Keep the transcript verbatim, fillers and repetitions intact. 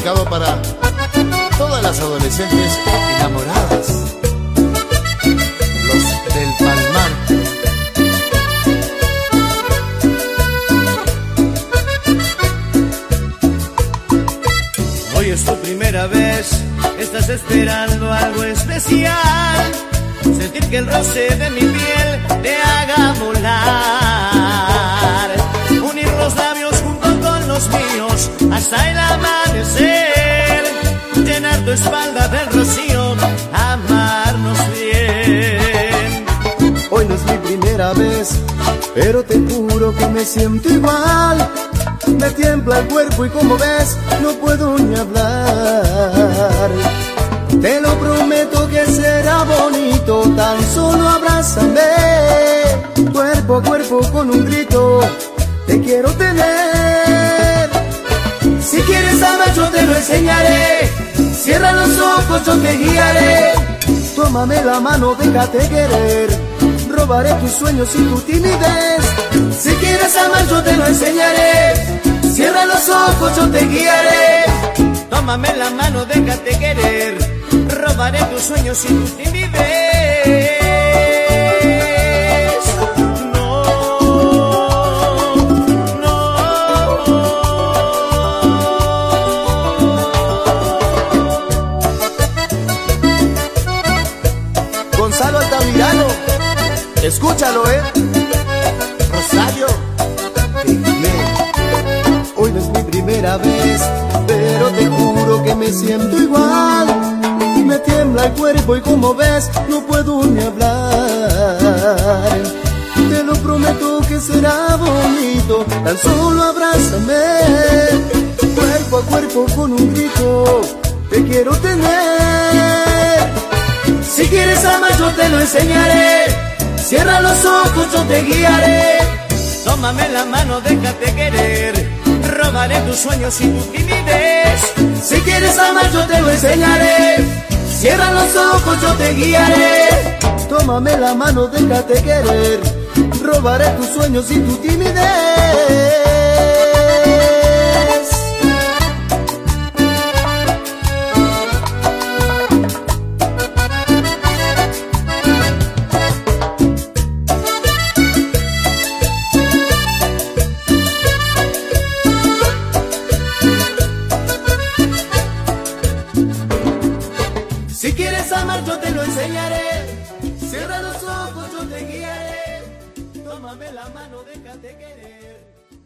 dedicado para todas las adolescentes enamoradas, los del Palmar. Hoy es tu primera vez, estás esperando algo especial, sentir que el roce de mi piel te haga volar, unir los labios junto con los míos hasta el amanecer, llenar tu espalda del rocío, amarnos bien. Hoy no es mi primera vez, pero te juro que me siento igual. Me tiembla el cuerpo y como ves, no puedo ni hablar. Te lo prometo que será bonito, tan solo abrázame. Cuerpo a cuerpo con un grito, te quiero tener. Si quieres saber yo te lo enseñaré, cierra los ojos yo te guiaré. Tómame la mano, déjate querer, robaré tus sueños y tu timidez. Si quieres amar yo te lo enseñaré, cierra los ojos yo te guiaré. Tómame la mano, déjate querer, robaré tus sueños y tu timidez. No, no. Gonzalo Altamirano, escúchalo, eh. Rosario, hoy no es mi primera vez, pero te juro que me siento igual. Me tiembla el cuerpo y como ves, no puedo ni hablar. Te lo prometo que será bonito, tan solo abrázame. Cuerpo a cuerpo con un grito, te quiero tener. Si quieres amar yo te lo enseñaré, cierra los ojos yo te guiaré. Tómame la mano, déjate querer, robaré tus sueños y tu timidez. Si quieres amar yo te lo enseñaré, cierra los ojos yo te guiaré. Tómame la mano, déjate querer, robaré tus sueños y tu timidez. Si quieres amar yo te lo enseñaré, cierra los ojos yo te guiaré. Tómame la mano, déjate querer.